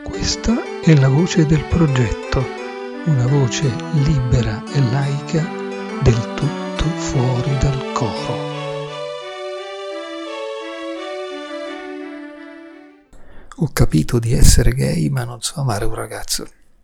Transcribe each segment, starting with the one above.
Questa è la voce del progetto, una voce libera e laica, del tutto fuori dal coro. Ho capito di essere gay, ma non so amare un ragazzo.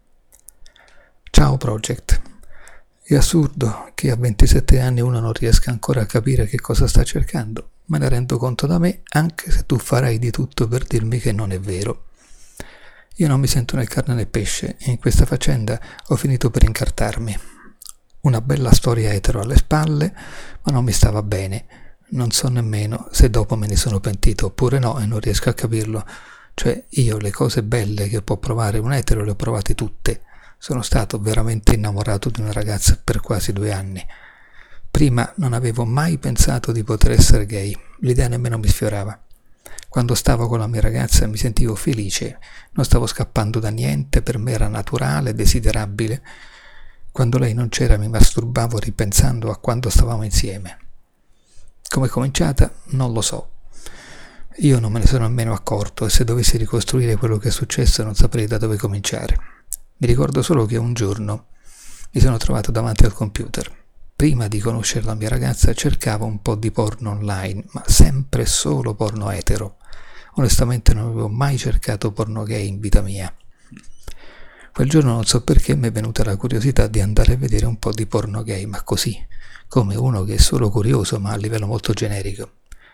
Ciao Project. È assurdo che a 27 anni uno non riesca ancora a capire che cosa sta cercando. Me ne rendo conto da me, anche se tu farai di tutto per dirmi che non è vero. Io non mi sento né carne né pesce e in questa faccenda ho finito per incartarmi. Una bella storia etero alle spalle, ma non mi stava bene. Non so nemmeno se dopo me ne sono pentito oppure no e non riesco a capirlo. Cioè io le cose belle che può provare un etero le ho provate tutte. Sono stato veramente innamorato di una ragazza per quasi 2 anni. Prima non avevo mai pensato di poter essere gay, l'idea nemmeno mi sfiorava. Quando stavo con la mia ragazza mi sentivo felice, non stavo scappando da niente, per me era naturale, desiderabile. Quando lei non c'era mi masturbavo ripensando a quando stavamo insieme. Come è cominciata? Non lo so. Io non me ne sono nemmeno accorto e se dovessi ricostruire quello che è successo non saprei da dove cominciare. Mi ricordo solo che un giorno mi sono trovato davanti al computer. Prima di conoscere la mia ragazza cercavo un po' di porno online, ma sempre solo porno etero. Onestamente non avevo mai cercato porno gay in vita mia. Quel giorno non so perché mi è venuta la curiosità di andare a vedere un po' di porno gay, ma così, come uno che è solo curioso ma a livello molto generico.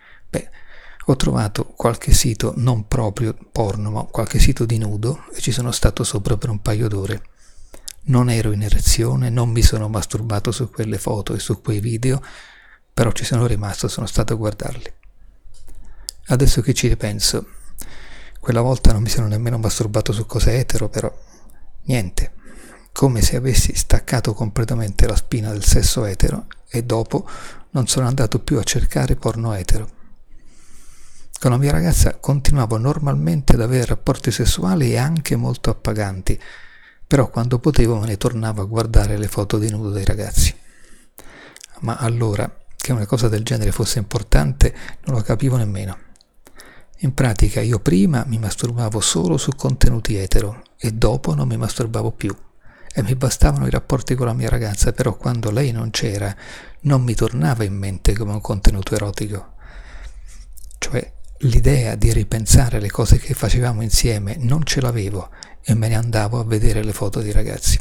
Ho trovato qualche sito, non proprio porno, ma qualche sito di nudo e ci sono stato sopra per un paio d'ore. Non ero in erezione, non mi sono masturbato su quelle foto e su quei video, però ci sono rimasto, sono stato a guardarli. Adesso che ci ripenso, quella volta non mi sono nemmeno masturbato su cose etero, però niente, come se avessi staccato completamente la spina del sesso etero e dopo non sono andato più a cercare porno etero. Con la mia ragazza continuavo normalmente ad avere rapporti sessuali e anche molto appaganti, però quando potevo me ne tornavo a guardare le foto di nudo dei ragazzi. Ma allora, che una cosa del genere fosse importante, non lo capivo nemmeno. In pratica io prima mi masturbavo solo su contenuti etero e dopo non mi masturbavo più. E mi bastavano i rapporti con la mia ragazza, però quando lei non c'era non mi tornava in mente come un contenuto erotico. Cioè, l'idea di ripensare le cose che facevamo insieme non ce l'avevo e me ne andavo a vedere le foto dei ragazzi.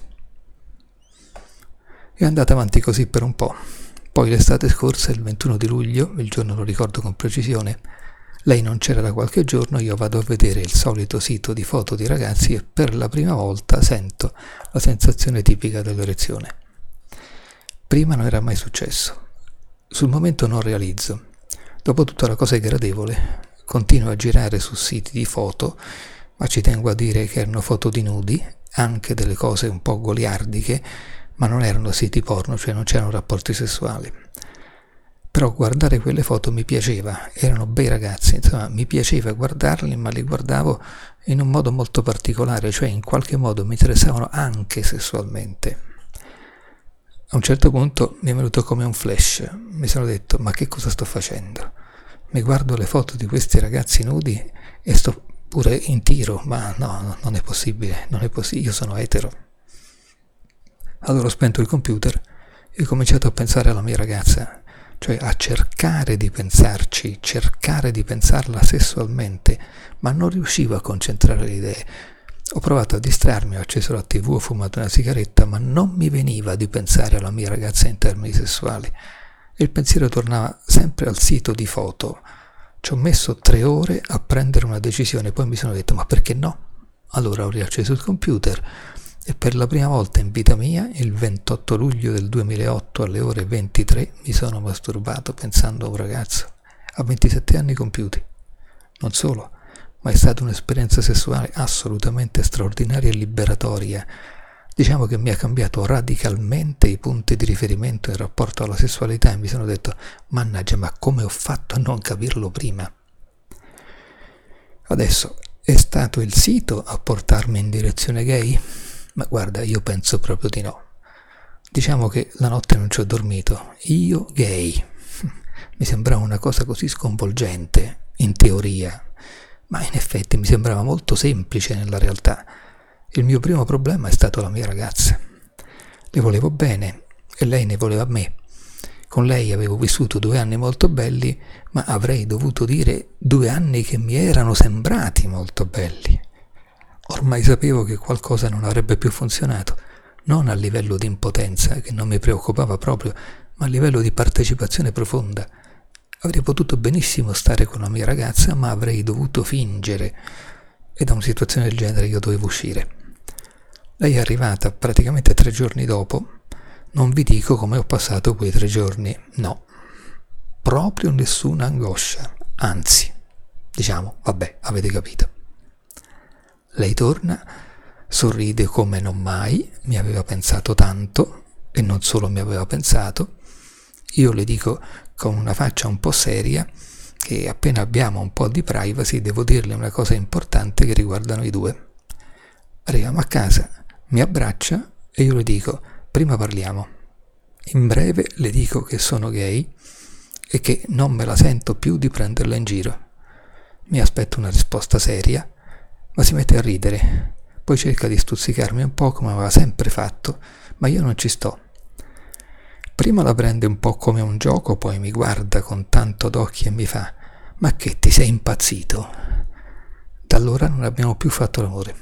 È andata avanti così per un po'. Poi l'estate scorsa, il 21 di luglio, il giorno lo ricordo con precisione, lei non c'era da qualche giorno, io vado a vedere il solito sito di foto di ragazzi e per la prima volta sento la sensazione tipica dell'erezione. Prima non era mai successo. Sul momento non realizzo. Dopotutto la cosa è gradevole. Continuo a girare su siti di foto, ma ci tengo a dire che erano foto di nudi, anche delle cose un po' goliardiche, ma non erano siti porno, cioè non c'erano rapporti sessuali. Però guardare quelle foto mi piaceva, erano bei ragazzi, insomma mi piaceva guardarli, ma li guardavo in un modo molto particolare, cioè in qualche modo mi interessavano anche sessualmente. A un certo punto mi è venuto come un flash, mi sono detto ma che cosa sto facendo? Mi guardo le foto di questi ragazzi nudi e sto pure in tiro, ma no, non è possibile, io sono etero. Allora ho spento il computer e ho cominciato a pensare alla mia ragazza, cioè a cercare di pensarci, cercare di pensarla sessualmente, ma non riuscivo a concentrare le idee. Ho provato a distrarmi, ho acceso la TV, ho fumato una sigaretta, ma non mi veniva di pensare alla mia ragazza in termini sessuali. E il pensiero tornava sempre al sito di foto. Ci ho messo 3 ore a prendere una decisione, poi mi sono detto ma perché no? Allora ho riacceso il computer e per la prima volta in vita mia, il 28 luglio del 2008 alle ore 23, mi sono masturbato pensando a un ragazzo a 27 anni compiuti. Non solo, ma è stata un'esperienza sessuale assolutamente straordinaria e liberatoria. Diciamo che mi ha cambiato radicalmente i punti di riferimento in rapporto alla sessualità e mi sono detto mannaggia, ma come ho fatto a non capirlo prima? Adesso è stato il sito a portarmi in direzione gay? Ma guarda, io penso proprio di no. Diciamo che la notte non ci ho dormito. Io gay. Mi sembrava una cosa così sconvolgente, in teoria. ma in effetti mi sembrava molto semplice nella realtà. Il mio primo problema è stato la mia ragazza. Le volevo bene e lei ne voleva me. Con lei avevo vissuto 2 anni molto belli, ma avrei dovuto dire 2 anni che mi erano sembrati molto belli. Ormai sapevo che qualcosa non avrebbe più funzionato, non a livello di impotenza, che non mi preoccupava proprio, ma a livello di partecipazione profonda. Avrei potuto benissimo stare con la mia ragazza, ma avrei dovuto fingere, e da una situazione del genere io dovevo uscire. Lei è arrivata praticamente 3 giorni dopo. Non vi dico come ho passato quei 3 giorni, no, proprio nessuna angoscia, anzi, diciamo, vabbè, avete capito. Lei torna, sorride come non mai, mi aveva pensato tanto, e non solo mi aveva pensato. Io le dico con una faccia un po' seria che appena abbiamo un po' di privacy devo dirle una cosa importante che riguarda noi due. Arriviamo a casa, mi abbraccia e io le dico: prima parliamo. In breve le dico che sono gay e che non me la sento più di prenderla in giro. Mi aspetto una risposta seria, ma si mette a ridere. Poi cerca di stuzzicarmi un po' come aveva sempre fatto, ma io non ci sto. Prima la prende un po' come un gioco, poi mi guarda con tanto d'occhi e mi fa: ma che, ti sei impazzito? Da allora non abbiamo più fatto l'amore.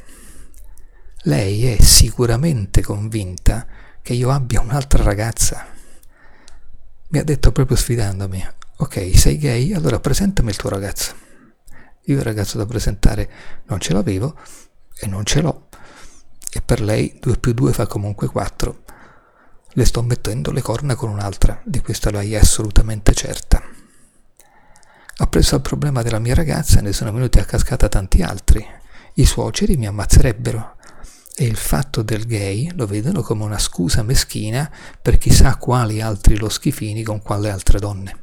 Lei è sicuramente convinta che io abbia un'altra ragazza. Mi ha detto proprio sfidandomi: ok, sei gay, allora presentami il tuo ragazzo. Io il ragazzo da presentare non ce l'avevo e non ce l'ho, e per lei 2 più 2 fa comunque 4. Le sto mettendo le corna con un'altra, di questo lei è assolutamente certa. Appresso al problema della mia ragazza ne sono venuti a cascata tanti altri. I suoceri mi ammazzerebbero. E il fatto del gay lo vedono come una scusa meschina per chissà quali altri loschifini con quale altre donne.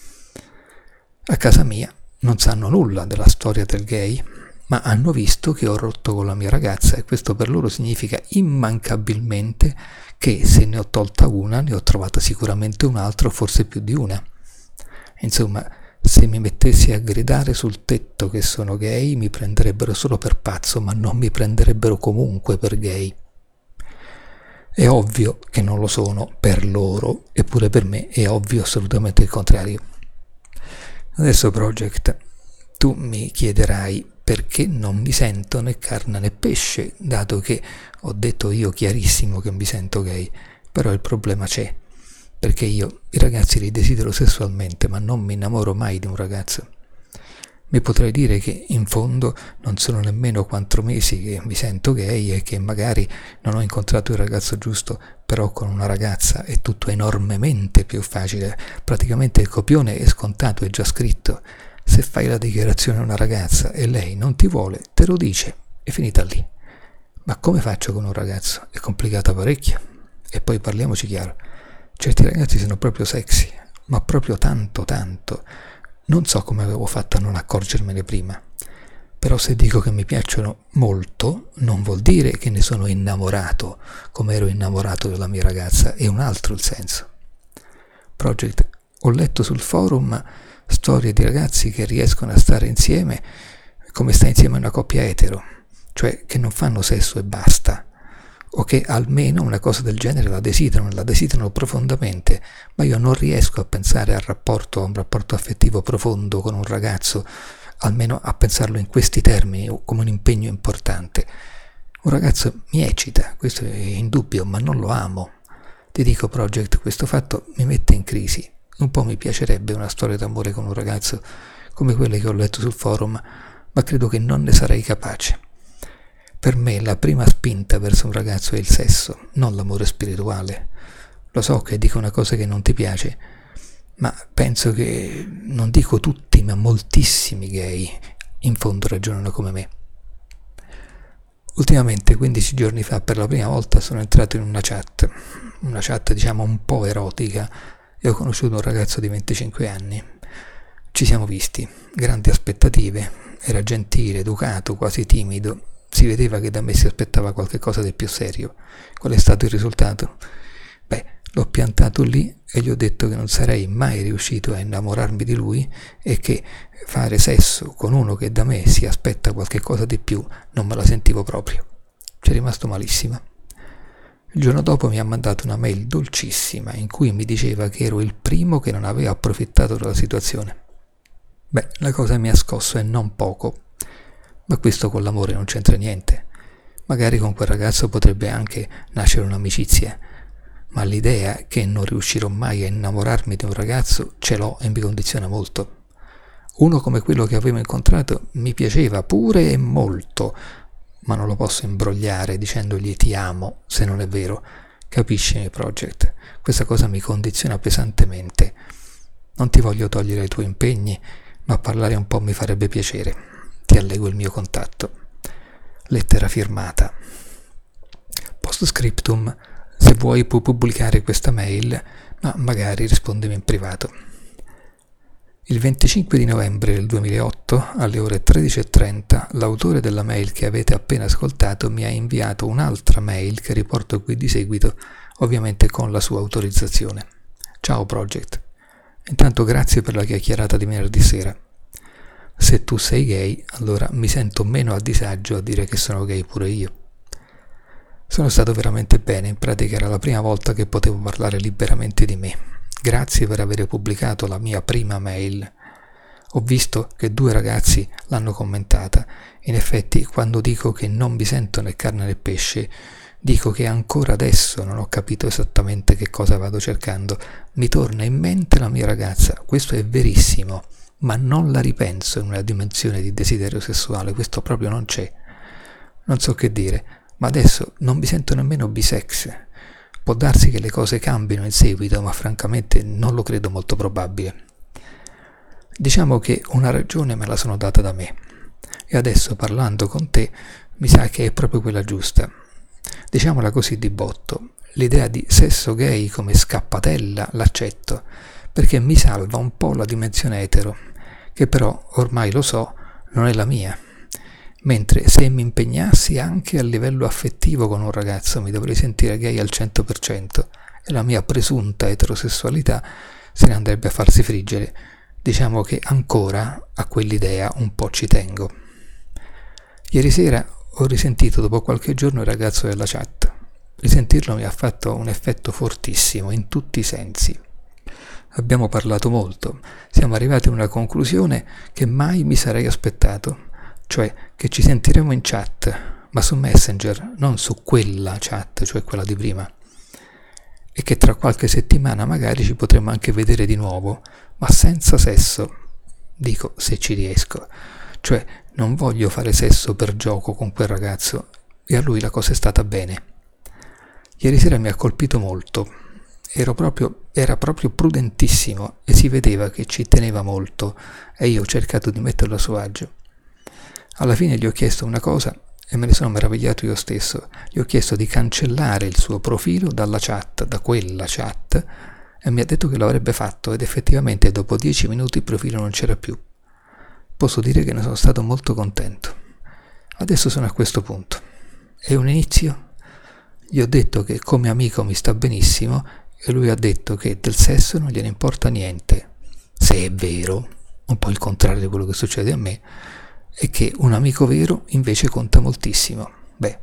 A casa mia non sanno nulla della storia del gay, ma hanno visto che ho rotto con la mia ragazza e questo per loro significa immancabilmente che se ne ho tolta una ne ho trovata sicuramente un'altra o forse più di una. Insomma, se mi mettessi a gridare sul tetto che sono gay mi prenderebbero solo per pazzo, ma non mi prenderebbero comunque per gay. È ovvio che non lo sono per loro, eppure per me è ovvio assolutamente il contrario. Adesso, Project, tu mi chiederai perché non mi sento né carne né pesce, dato che ho detto io chiarissimo che mi sento gay, però il problema c'è. Perché io i ragazzi li desidero sessualmente, ma non mi innamoro mai di un ragazzo. Mi potrei dire che in fondo non sono nemmeno 4 mesi che mi sento gay e che magari non ho incontrato il ragazzo giusto, però con una ragazza è tutto enormemente più facile. Praticamente il copione è scontato, è già scritto. Se fai la dichiarazione a una ragazza e lei non ti vuole, te lo dice, è finita lì. Ma come faccio con un ragazzo? È complicata parecchio. E poi parliamoci chiaro. Certi ragazzi sono proprio sexy, ma proprio tanto. Non so come avevo fatto a non accorgermene prima. Però se dico che mi piacciono molto, non vuol dire che ne sono innamorato, come ero innamorato della mia ragazza, è un altro il senso. Project, ho letto sul forum storie di ragazzi che riescono a stare insieme come sta insieme una coppia etero, cioè che non fanno sesso e basta, o che almeno una cosa del genere la desiderano profondamente, ma io non riesco a pensare a un rapporto affettivo profondo con un ragazzo, almeno a pensarlo in questi termini, come un impegno importante. Un ragazzo mi eccita, questo è indubbio, ma non lo amo. Ti dico, Project, questo fatto mi mette in crisi. Un po' mi piacerebbe una storia d'amore con un ragazzo come quelle che ho letto sul forum, ma credo che non ne sarei capace. Per me la prima spinta verso un ragazzo è il sesso, non l'amore spirituale. Lo so che dico una cosa che non ti piace, ma penso che, non dico tutti, ma moltissimi gay in fondo ragionano come me. Ultimamente, 15 giorni fa, per la prima volta sono entrato in una chat diciamo un po' erotica, e ho conosciuto un ragazzo di 25 anni. Ci siamo visti, grandi aspettative, era gentile, educato, quasi timido. Si vedeva che da me si aspettava qualche cosa di più serio. Qual è stato il risultato? L'ho piantato lì e gli ho detto che non sarei mai riuscito a innamorarmi di lui e che fare sesso con uno che da me si aspetta qualche cosa di più non me la sentivo proprio. Ci è rimasto malissimo. Il giorno dopo mi ha mandato una mail dolcissima in cui mi diceva che ero il primo che non aveva approfittato della situazione. Beh, la cosa mi ha scosso e non poco, ma questo con l'amore non c'entra niente. Magari con quel ragazzo potrebbe anche nascere un'amicizia, ma l'idea che non riuscirò mai a innamorarmi di un ragazzo ce l'ho e mi condiziona molto. Uno come quello che avevo incontrato mi piaceva pure e molto, ma non lo posso imbrogliare dicendogli ti amo, se non è vero. Capisci, Project? Questa cosa mi condiziona pesantemente. Non ti voglio togliere i tuoi impegni, ma parlare un po' mi farebbe piacere. Ti allego il mio contatto. Lettera firmata. Postscriptum. Se vuoi puoi pubblicare questa mail, ma magari rispondimi in privato. Il 25 di novembre del 2008, alle ore 13:30, l'autore della mail che avete appena ascoltato mi ha inviato un'altra mail che riporto qui di seguito, ovviamente con la sua autorizzazione. Ciao Project. Intanto grazie per la chiacchierata di venerdì sera. Se tu sei gay, allora mi sento meno a disagio a dire che sono gay pure io. Sono stato veramente bene, in pratica era la prima volta che potevo parlare liberamente di me. Grazie per aver pubblicato la mia prima mail. Ho visto che 2 ragazzi l'hanno commentata. In effetti, quando dico che non mi sento né carne né pesce, dico che ancora adesso non ho capito esattamente che cosa vado cercando. Mi torna in mente la mia ragazza, questo è verissimo, ma non la ripenso in una dimensione di desiderio sessuale, questo proprio non c'è. Non so che dire, ma adesso non mi sento nemmeno bisex. Può darsi che le cose cambino in seguito, ma francamente non lo credo molto probabile. Diciamo che una ragione me la sono data da me, e adesso parlando con te mi sa che è proprio quella giusta. Diciamola così di botto, l'idea di sesso gay come scappatella l'accetto, perché mi salva un po' la dimensione etero, che però ormai lo so, non è la mia. Mentre se mi impegnassi anche a livello affettivo con un ragazzo mi dovrei sentire gay al 100% e la mia presunta eterosessualità se ne andrebbe a farsi friggere. Diciamo che ancora a quell'idea un po' ci tengo. Ieri sera ho risentito dopo qualche giorno il ragazzo della chat. Risentirlo mi ha fatto un effetto fortissimo in tutti i sensi. Abbiamo parlato molto, siamo arrivati a una conclusione che mai mi sarei aspettato. Cioè che ci sentiremo in chat, ma su Messenger, non su quella chat, cioè quella di prima, e che tra qualche settimana magari ci potremo anche vedere di nuovo, ma senza sesso, dico se ci riesco, cioè non voglio fare sesso per gioco con quel ragazzo, e a lui la cosa è stata bene. Ieri sera mi ha colpito molto, era proprio prudentissimo e si vedeva che ci teneva molto e io ho cercato di metterlo a suo agio. Alla fine gli ho chiesto una cosa e me ne sono meravigliato io stesso. Gli ho chiesto di cancellare il suo profilo dalla chat, da quella chat, e mi ha detto che lo avrebbe fatto ed effettivamente dopo 10 minuti il profilo non c'era più. Posso dire che ne sono stato molto contento. Adesso sono a questo punto. È un inizio? Gli ho detto che come amico mi sta benissimo e lui ha detto che del sesso non gliene importa niente. Se è vero, un po' il contrario di quello che succede a me, e che un amico vero invece conta moltissimo. Beh,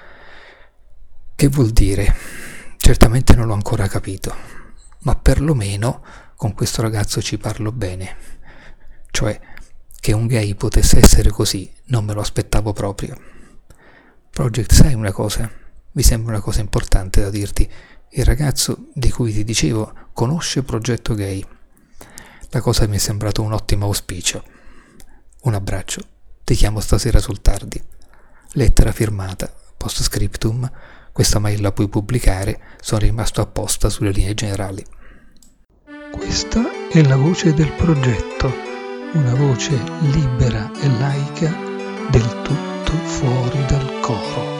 che vuol dire? Certamente non l'ho ancora capito, ma perlomeno con questo ragazzo ci parlo bene. Cioè, che un gay potesse essere così, non me lo aspettavo proprio. Project, sai una cosa? Mi sembra una cosa importante da dirti. Il ragazzo di cui ti dicevo conosce Progetto Gay. La cosa mi è sembrato un ottimo auspicio. Un abbraccio. Ti chiamo stasera sul tardi. Lettera firmata, postscriptum, questa mail la puoi pubblicare, sono rimasto apposta sulle linee generali. Questa è la voce del progetto, una voce libera e laica, del tutto fuori dal coro.